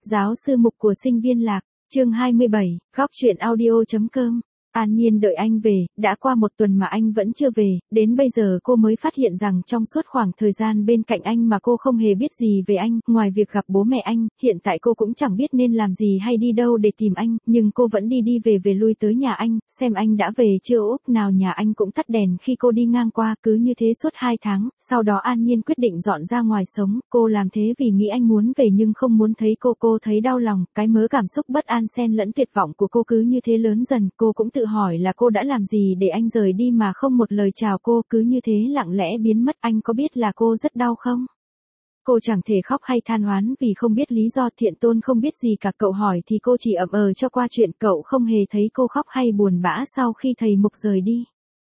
Giáo sư mục của sinh viên lạc, chương 27, góc truyện audio.com. An Nhiên đợi anh về, đã qua một tuần mà anh vẫn chưa về, đến bây giờ cô mới phát hiện rằng trong suốt khoảng thời gian bên cạnh anh mà cô không hề biết gì về anh, ngoài việc gặp bố mẹ anh, hiện tại cô cũng chẳng biết nên làm gì hay đi đâu để tìm anh, nhưng cô vẫn đi đi về lui tới nhà anh, xem anh đã về chưa. Úc nào nhà anh cũng tắt đèn khi cô đi ngang qua, cứ như thế suốt 2 tháng, sau đó An Nhiên quyết định dọn ra ngoài sống, cô làm thế vì nghĩ anh muốn về nhưng không muốn thấy cô thấy đau lòng, cái mớ cảm xúc bất an xen lẫn tuyệt vọng của cô cứ như thế lớn dần, cô cũng tự hỏi là cô đã làm gì để anh rời đi mà không một lời chào cô, cứ như thế lặng lẽ biến mất. Anh có biết là cô rất đau không? Cô chẳng thể khóc hay than oán vì không biết lý do. Thiện Tôn không biết gì cả, cậu hỏi thì cô chỉ ậm cho qua chuyện, cậu không hề thấy cô khóc hay buồn bã sau khi thầy Mục rời đi.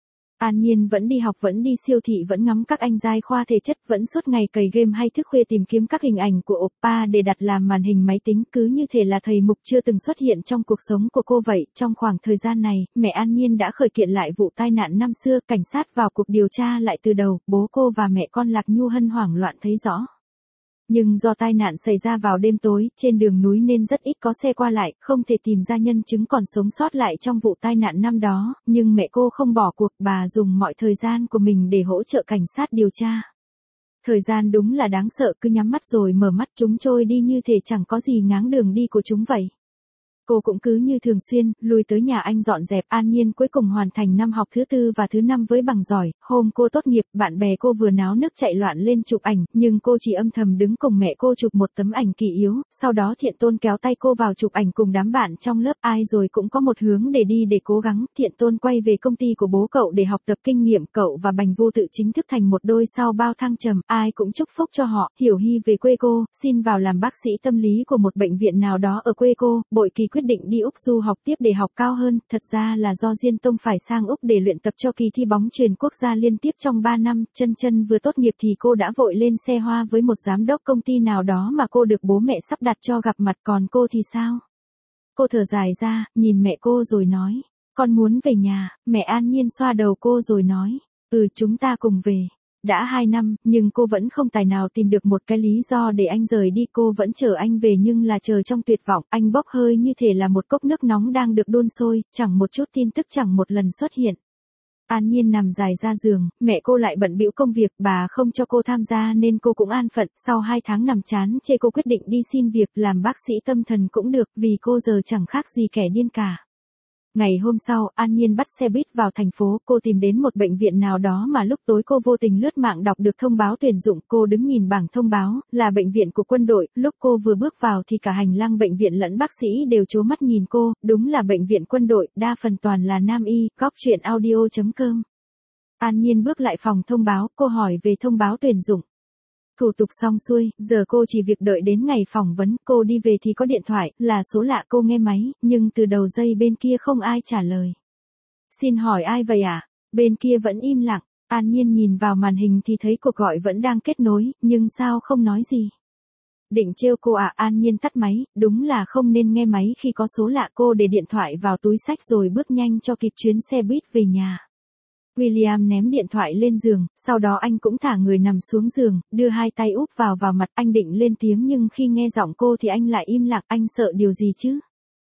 An Nhiên vẫn đi học, vẫn đi siêu thị, vẫn ngắm các anh giai khoa thể chất, vẫn suốt ngày cày game hay thức khuya tìm kiếm các hình ảnh của oppa để đặt làm màn hình máy tính, cứ như thể là thầy Mục chưa từng xuất hiện trong cuộc sống của cô vậy. Trong khoảng thời gian này, mẹ An Nhiên đã khởi kiện lại vụ tai nạn năm xưa, cảnh sát vào cuộc điều tra lại từ đầu, bố cô và mẹ con Lạc Nhu Hân hoảng loạn thấy rõ. Nhưng do tai nạn xảy ra vào đêm tối, trên đường núi nên rất ít có xe qua lại, không thể tìm ra nhân chứng còn sống sót lại trong vụ tai nạn năm đó, nhưng mẹ cô không bỏ cuộc, bà dùng mọi thời gian của mình để hỗ trợ cảnh sát điều tra. Thời gian đúng là đáng sợ, cứ nhắm mắt rồi mở mắt chúng trôi đi như thể chẳng có gì ngáng đường đi của chúng vậy. Cô cũng cứ như thường xuyên, lui tới nhà anh dọn dẹp. An Nhiên cuối cùng hoàn thành năm học thứ 4 và thứ 5 với bằng giỏi. Hôm cô tốt nghiệp, bạn bè cô vừa náo nức chạy loạn lên chụp ảnh, nhưng cô chỉ âm thầm đứng cùng mẹ cô chụp một tấm ảnh kỷ yếu. Sau đó Thiện Tôn kéo tay cô vào chụp ảnh cùng đám bạn trong lớp. Ai rồi cũng có một hướng để đi để cố gắng. Thiện Tôn quay về công ty của bố cậu để học tập kinh nghiệm. Cậu và Bành Vô Tự chính thức thành một đôi sau bao thăng trầm. Ai cũng chúc phúc cho họ. Hiểu Hy về quê cô, xin vào làm bác sĩ tâm lý của một bệnh viện nào đó ở quê cô. Bội Kỳ quyết định đi Úc du học tiếp để học cao hơn, thật ra là do Diên Tông phải sang Úc để luyện tập cho kỳ thi bóng chuyền quốc gia liên tiếp trong 3 năm. Chân vừa tốt nghiệp thì cô đã vội lên xe hoa với một giám đốc công ty nào đó mà cô được bố mẹ sắp đặt cho gặp mặt. Còn cô thì sao? Cô thở dài ra, nhìn mẹ cô rồi nói, con muốn về nhà. Mẹ An Nhiên xoa đầu cô rồi nói, chúng ta cùng về. Đã 2 năm, nhưng cô vẫn không tài nào tìm được một cái lý do để anh rời đi. Cô vẫn chờ anh về nhưng là chờ trong tuyệt vọng. Anh bốc hơi như thể là một cốc nước nóng đang được đun sôi, chẳng một chút tin tức, chẳng một lần xuất hiện. An Nhiên nằm dài ra giường, mẹ cô lại bận bịu công việc, bà không cho cô tham gia nên cô cũng an phận. Sau 2 tháng nằm chán chê, cô quyết định đi xin việc làm bác sĩ tâm thần cũng được, vì cô giờ chẳng khác gì kẻ điên cả. Ngày hôm sau, An Nhiên bắt xe buýt vào thành phố, cô tìm đến một bệnh viện nào đó mà lúc tối cô vô tình lướt mạng đọc được thông báo tuyển dụng. Cô đứng nhìn bảng thông báo, là bệnh viện của quân đội. Lúc cô vừa bước vào thì cả hành lang bệnh viện lẫn bác sĩ đều trố mắt nhìn cô, đúng là bệnh viện quân đội, đa phần toàn là nam y. Góc truyện audio.com. An Nhiên bước lại phòng thông báo, cô hỏi về thông báo tuyển dụng. Thủ tục xong xuôi, giờ cô chỉ việc đợi đến ngày phỏng vấn. Cô đi về thì có điện thoại, là số lạ. Cô nghe máy, nhưng từ đầu dây bên kia không ai trả lời. Xin hỏi ai vậy ạ? Bên kia vẫn im lặng. An Nhiên nhìn vào màn hình thì thấy cuộc gọi vẫn đang kết nối, nhưng sao không nói gì. Định trêu cô à? An Nhiên tắt máy, đúng là không nên nghe máy khi có số lạ. Cô để điện thoại vào túi xách rồi bước nhanh cho kịp chuyến xe buýt về nhà. William ném điện thoại lên giường, sau đó anh cũng thả người nằm xuống giường, đưa 2 tay úp vào mặt. Anh định lên tiếng nhưng khi nghe giọng cô thì anh lại im lặng. Anh sợ điều gì chứ?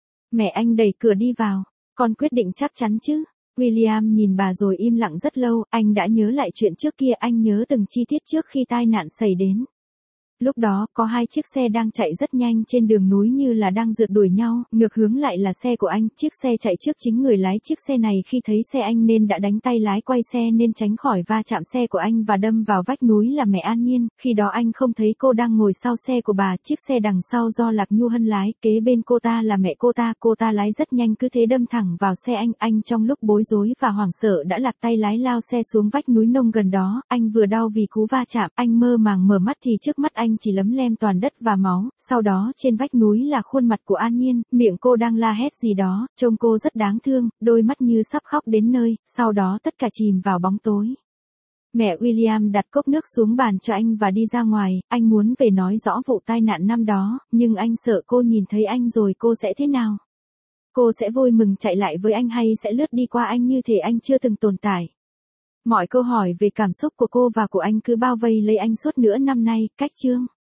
Mẹ anh đẩy cửa đi vào. Con quyết định chắc chắn chứ? William nhìn bà rồi im lặng rất lâu. Anh đã nhớ lại chuyện trước kia, anh nhớ từng chi tiết trước khi tai nạn xảy đến. Lúc đó, có 2 chiếc xe đang chạy rất nhanh trên đường núi như là đang rượt đuổi nhau, ngược hướng lại là xe của anh. Chiếc xe chạy trước, chính người lái chiếc xe này khi thấy xe anh nên đã đánh tay lái quay xe nên tránh khỏi va chạm xe của anh và đâm vào vách núi là mẹ An Nhiên. Khi đó anh không thấy cô đang ngồi sau xe của bà, chiếc xe đằng sau do Lạc Nhu Hân lái, kế bên cô ta là mẹ cô ta lái rất nhanh cứ thế đâm thẳng vào xe anh. Anh trong lúc bối rối và hoảng sợ đã lặt tay lái lao xe xuống vách núi nông gần đó. Anh vừa đau vì cú va chạm, anh mơ màng mở mắt thì trước mắt anh chỉ lấm lem toàn đất và máu. Sau đó trên vách núi là khuôn mặt của An Nhiên, miệng cô đang la hét gì đó, trông cô rất đáng thương, đôi mắt như sắp khóc đến nơi. Sau đó tất cả chìm vào bóng tối. Mẹ William đặt cốc nước xuống bàn cho anh và đi ra ngoài. Anh muốn về nói rõ vụ tai nạn năm đó, nhưng anh sợ cô nhìn thấy anh rồi cô sẽ thế nào. Cô sẽ vui mừng chạy lại với anh hay sẽ lướt đi qua anh như thể anh chưa từng tồn tại. Mọi câu hỏi về cảm xúc của cô và của anh cứ bao vây lấy anh suốt nửa năm nay. Cách chương